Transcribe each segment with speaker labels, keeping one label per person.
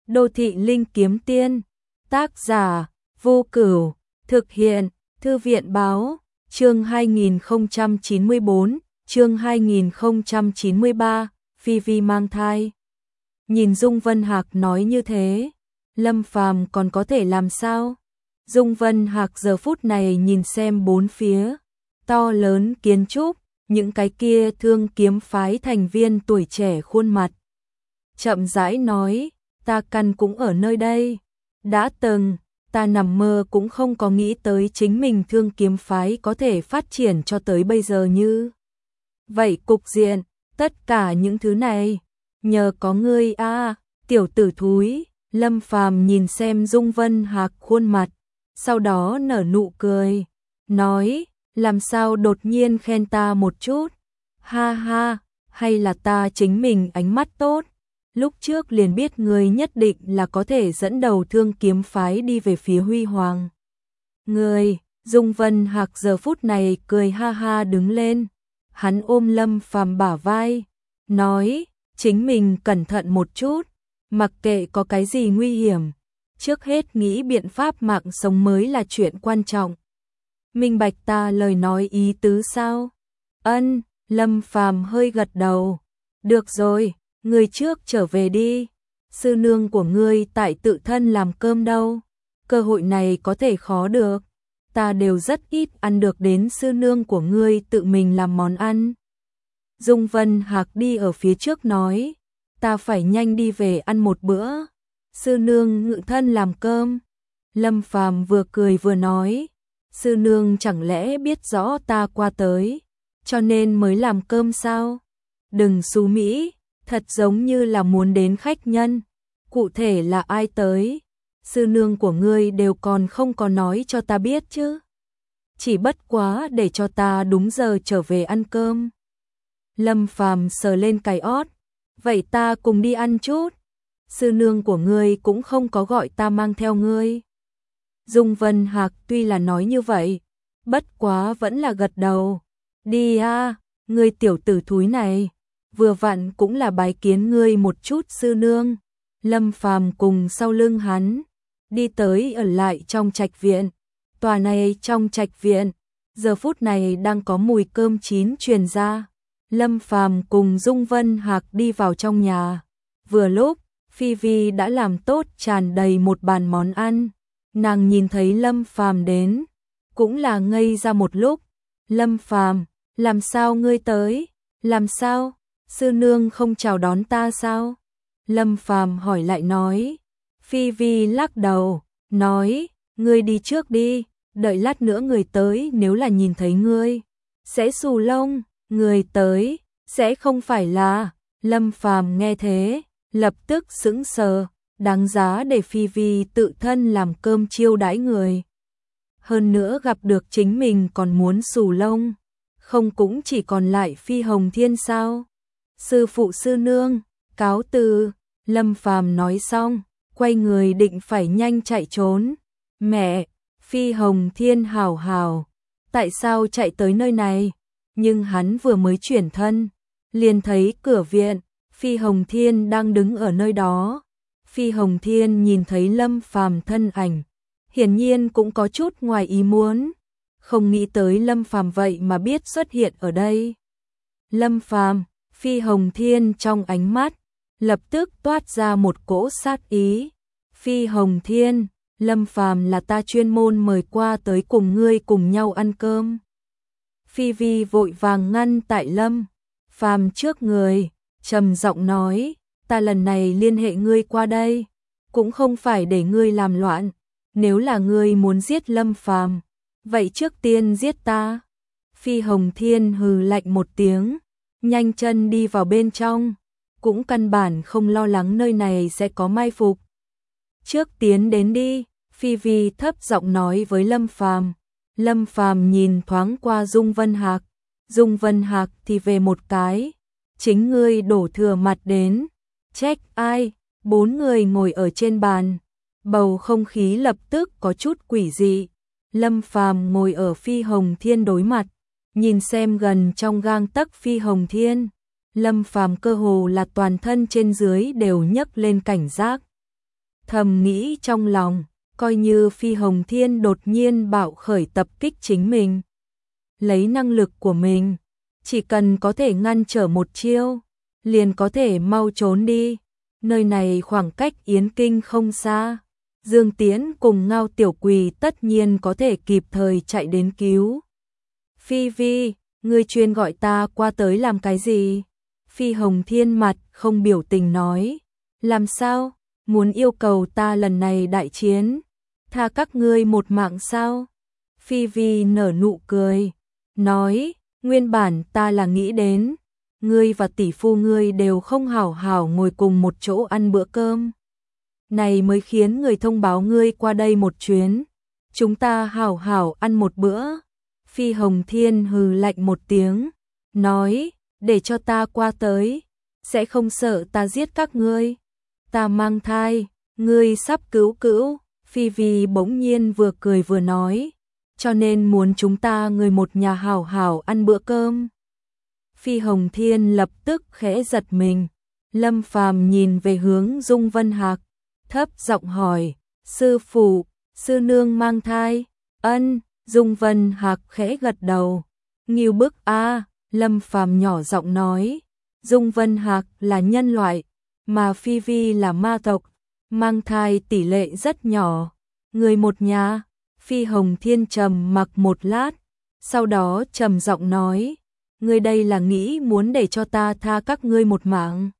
Speaker 1: Đô thị linh kiếm tiên, tác giả Vô Cửu, thực hiện Thư viện báo, chương 2094, chương 2093, Phi Vi mang thai. Nhìn Dung Vân Hạc nói như thế, Lâm Phàm còn có thể làm sao? Dung Vân Hạc giờ phút này nhìn xem bốn phía, to lớn kiến trúc, những cái kia Thương Kiếm phái thành viên tuổi trẻ khuôn mặt. Chậm rãi nói, ta căn cũng ở nơi đây. Đã từng, ta nằm mơ cũng không có nghĩ tới chính mình Thương Kiếm phái có thể phát triển cho tới bây giờ như vậy cục diện, tất cả những thứ này, nhờ có ngươi a, tiểu tử thúi. Lâm Phàm nhìn xem Dung Vân Hạc khuôn mặt, sau đó nở nụ cười, nói, làm sao đột nhiên khen ta một chút, ha ha, hay là ta chính mình ánh mắt tốt, lúc trước liền biết ngươi nhất định là có thể dẫn đầu Thương Kiếm phái đi về phía huy hoàng. Ngươi, Dung Vân Hạc giờ phút này cười ha ha đứng lên, hắn ôm Lâm Phàm bả vai, nói, chính mình cẩn thận một chút, mặc kệ có cái gì nguy hiểm, trước hết nghĩ biện pháp mạng sống mới là chuyện quan trọng. Minh bạch ta lời nói ý tứ sao? Ân, Lâm Phàm hơi gật đầu. Được rồi, ngươi trước trở về đi. Sư nương của ngươi tại tự thân làm cơm đâu. Cơ hội này có thể khó được. Ta đều rất ít ăn được đến sư nương của ngươi tự mình làm món ăn. Dung Vân Hạc đi ở phía trước nói, ta phải nhanh đi về ăn một bữa. Sư nương ngự thân làm cơm. Lâm Phàm vừa cười vừa nói, sư nương chẳng lẽ biết rõ ta qua tới, cho nên mới làm cơm sao? Đừng xú mỹ, thật giống như là muốn đến khách nhân. Cụ thể là ai tới? Sư nương của ngươi đều còn không có nói cho ta biết chứ. Chỉ bất quá để cho ta đúng giờ trở về ăn cơm. Lâm Phàm sờ lên cái ót, vậy ta cùng đi ăn chút. Sư nương của ngươi cũng không có gọi ta mang theo ngươi. Dung Vân Hạc tuy là nói như vậy, bất quá vẫn là gật đầu. Đi a, ngươi tiểu tử thúi này, vừa vặn cũng là bái kiến ngươi một chút sư nương. Lâm Phàm cùng sau lưng hắn, đi tới ở lại trong trạch viện. Tòa này trong trạch viện, giờ phút này đang có mùi cơm chín truyền ra. Lâm Phàm cùng Dung Vân Hạc đi vào trong nhà. Vừa lúc, Phi Vi đã làm tốt tràn đầy một bàn món ăn. Nàng nhìn thấy Lâm Phàm đến, cũng là ngây ra một lúc. Lâm Phàm, làm sao ngươi tới? Làm sao? Sư nương không chào đón ta sao? Lâm Phàm hỏi lại nói. Phi Vi lắc đầu, nói, ngươi đi trước đi, đợi lát nữa người tới nếu là nhìn thấy ngươi, sẽ xù lông, người tới, sẽ không phải là. Lâm Phàm nghe thế, lập tức sững sờ, đáng giá để Phi Vi tự thân làm cơm chiêu đãi người. Hơn nữa gặp được chính mình còn muốn xù lông, không cũng chỉ còn lại Phi Hồng Thiên sao? Sư phụ sư nương, cáo từ. Lâm Phàm nói xong, quay người định phải nhanh chạy trốn. Mẹ, Phi Hồng Thiên hào hào, tại sao chạy tới nơi này? Nhưng hắn vừa mới chuyển thân, liền thấy cửa viện, Phi Hồng Thiên đang đứng ở nơi đó. Phi Hồng Thiên nhìn thấy Lâm Phàm thân ảnh, hiển nhiên cũng có chút ngoài ý muốn, không nghĩ tới Lâm Phàm vậy mà biết xuất hiện ở đây. Lâm Phàm, Phi Hồng Thiên trong ánh mắt lập tức toát ra một cỗ sát ý. Phi Hồng Thiên, Lâm Phàm là ta chuyên môn mời qua tới cùng ngươi cùng nhau ăn cơm. Phi Vi vội vàng ngăn tại Lâm Phàm trước người, trầm giọng nói, ta lần này liên hệ ngươi qua đây, cũng không phải để ngươi làm loạn, nếu là ngươi muốn giết Lâm Phàm, vậy trước tiên giết ta. Phi Hồng Thiên hừ lạnh một tiếng, nhanh chân đi vào bên trong, cũng căn bản không lo lắng nơi này sẽ có mai phục. Trước tiến đến đi, Phi Vi thấp giọng nói với Lâm Phàm. Lâm Phàm nhìn thoáng qua Dung Vân Hạc, Dung Vân Hạc thì về một cái, chính ngươi đổ thừa mặt đến, trách ai? Bốn người ngồi ở trên bàn, bầu không khí lập tức có chút quỷ dị. Lâm Phàm ngồi ở Phi Hồng Thiên đối mặt, nhìn xem gần trong gang tấc Phi Hồng Thiên, Lâm Phàm cơ hồ là toàn thân trên dưới đều nhấc lên cảnh giác. thầm nghĩ trong lòng, coi như Phi Hồng Thiên đột nhiên bạo khởi tập kích chính mình. Lấy năng lực của mình, chỉ cần có thể ngăn trở một chiêu, liền có thể mau trốn đi. Nơi này khoảng cách Yến Kinh không xa. Dương Tiễn cùng Ngao Tiểu Quỳ tất nhiên có thể kịp thời chạy đến cứu. Phi Vi, ngươi chuyên gọi ta qua tới làm cái gì? Phi Hồng Thiên mặt không biểu tình nói. Làm sao? Muốn yêu cầu ta lần này đại chiến, tha các ngươi một mạng sao? Phi Vi nở nụ cười, nói, nguyên bản ta là nghĩ đến, ngươi và tỷ phu ngươi đều không hảo hảo ngồi cùng một chỗ ăn bữa cơm. Này mới khiến người thông báo ngươi qua đây một chuyến, chúng ta hảo hảo ăn một bữa. Phi Hồng Thiên hừ lạnh một tiếng, nói, để cho ta qua tới, sẽ không sợ ta giết các ngươi. Ta mang thai, ngươi sắp cứu cữu. Phi Vi bỗng nhiên vừa cười vừa nói, cho nên muốn chúng ta người một nhà hảo hảo ăn bữa cơm. Phi Hồng Thiên lập tức khẽ giật mình. Lâm Phàm nhìn về hướng Dung Vân Hạc, thấp giọng hỏi, sư phụ, sư nương mang thai? Ân. Dung Vân Hạc khẽ gật đầu. Ngưu bức a. Lâm Phàm nhỏ giọng nói, Dung Vân Hạc là nhân loại, mà Phi Vi là ma tộc, mang thai tỷ lệ rất nhỏ. Người một nhà. Phi Hồng Thiên trầm mặc một lát, sau đó trầm giọng nói, ngươi đây là nghĩ muốn để cho ta tha các ngươi một mạng.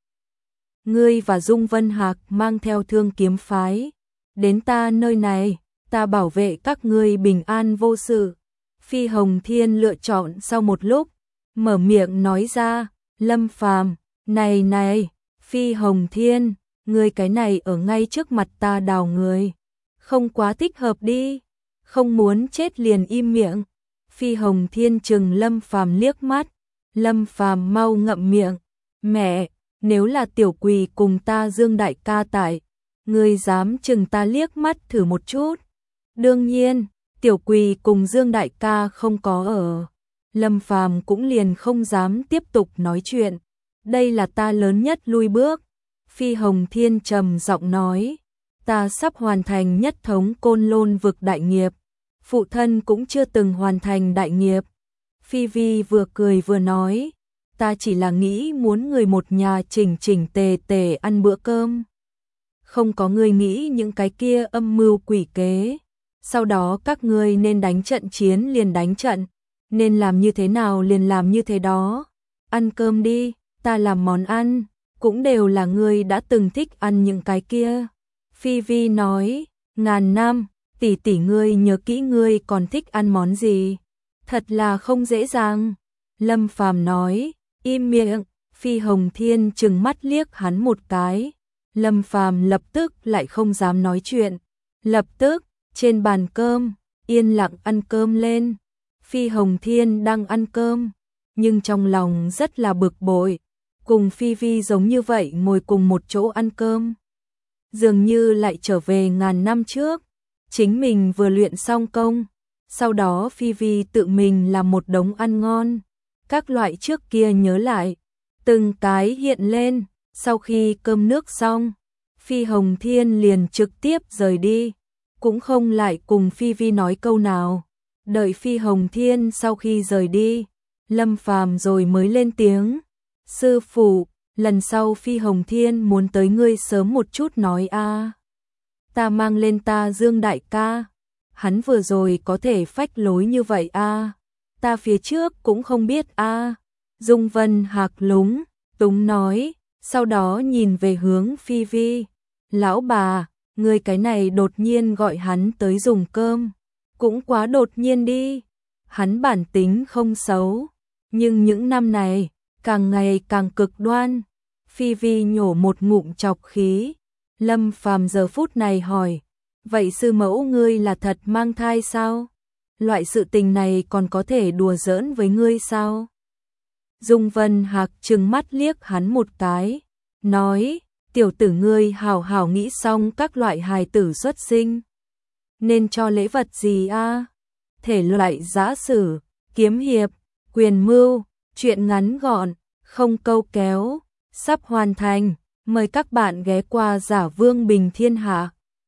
Speaker 1: Ngươi và Dung Vân Hạc mang theo Thương Kiếm phái đến ta nơi này, ta bảo vệ các ngươi bình an vô sự. Phi Hồng Thiên lựa chọn sau một lúc, mở miệng nói ra, Lâm Phàm, này, Phi Hồng Thiên, ngươi cái này ở ngay trước mặt ta đào người, không quá thích hợp đi, không muốn chết liền im miệng. Phi Hồng Thiên trừng Lâm Phàm liếc mắt, Lâm Phàm mau ngậm miệng, mẹ, nếu là Tiểu Quỳ cùng ta Dương đại ca tại, ngươi dám chừng ta liếc mắt thử một chút. Đương nhiên, Tiểu Quỳ cùng Dương đại ca không có ở, Lâm Phàm cũng liền không dám tiếp tục nói chuyện. Đây là ta lớn nhất lui bước. Phi Hồng Thiên trầm giọng nói, ta sắp hoàn thành nhất thống Côn Lôn vực đại nghiệp, phụ thân cũng chưa từng hoàn thành đại nghiệp. Phi Vi vừa cười vừa nói, ta chỉ là nghĩ muốn người một nhà chỉnh chỉnh tề tề ăn bữa cơm. Không có người nghĩ những cái kia âm mưu quỷ kế. Sau đó các ngươi nên đánh trận chiến liền đánh trận, nên làm như thế nào liền làm như thế đó. Ăn cơm đi, ta làm món ăn, cũng đều là ngươi đã từng thích ăn những cái kia. Phi Vi nói, ngàn năm, tỷ tỷ ngươi nhớ kỹ ngươi còn thích ăn món gì. Thật là không dễ dàng. Lâm Phàm nói, im miệng. Phi Hồng Thiên trừng mắt liếc hắn một cái. Lâm Phàm lập tức lại không dám nói chuyện. Lập tức, trên bàn cơm, yên lặng ăn cơm lên. Phi Hồng Thiên đang ăn cơm, nhưng trong lòng rất là bực bội. Cùng Phi Vi giống như vậy ngồi cùng một chỗ ăn cơm, dường như lại trở về ngàn năm trước. Chính mình vừa luyện xong công, sau đó Phi Vi tự mình làm một đống ăn ngon. Các loại trước kia nhớ lại, từng cái hiện lên. Sau khi cơm nước xong, Phi Hồng Thiên liền trực tiếp rời đi, cũng không lại cùng Phi Vi nói câu nào. Đợi Phi Hồng Thiên sau khi rời đi, Lâm Phàm rồi mới lên tiếng, sư phụ, lần sau Phi Hồng Thiên muốn tới ngươi sớm một chút nói a. Ta mang lên ta Dương đại ca, hắn vừa rồi có thể phách lối như vậy a, ta phía trước cũng không biết a. Dung Vân Hạc lúng túng nói, sau đó nhìn về hướng Phi Vi, lão bà, ngươi cái này đột nhiên gọi hắn tới dùng cơm, cũng quá đột nhiên đi. Hắn bản tính không xấu, nhưng những năm này càng ngày càng cực đoan. Phi Vi nhổ một ngụm chọc khí. Lâm Phàm giờ phút này hỏi, vậy sư mẫu ngươi là thật mang thai sao? Loại sự tình này còn có thể đùa giỡn với ngươi sao? Dung Vân Hạc trừng mắt liếc hắn một cái, nói, tiểu tử ngươi hảo hảo nghĩ xong các loại hài tử xuất sinh, nên cho lễ vật gì a? Thể loại giã sử, kiếm hiệp, quyền mưu, truyện ngắn gọn, không câu kéo, sắp hoàn thành. Mời các bạn ghé qua Giả Vương Bình Thiên Hạ.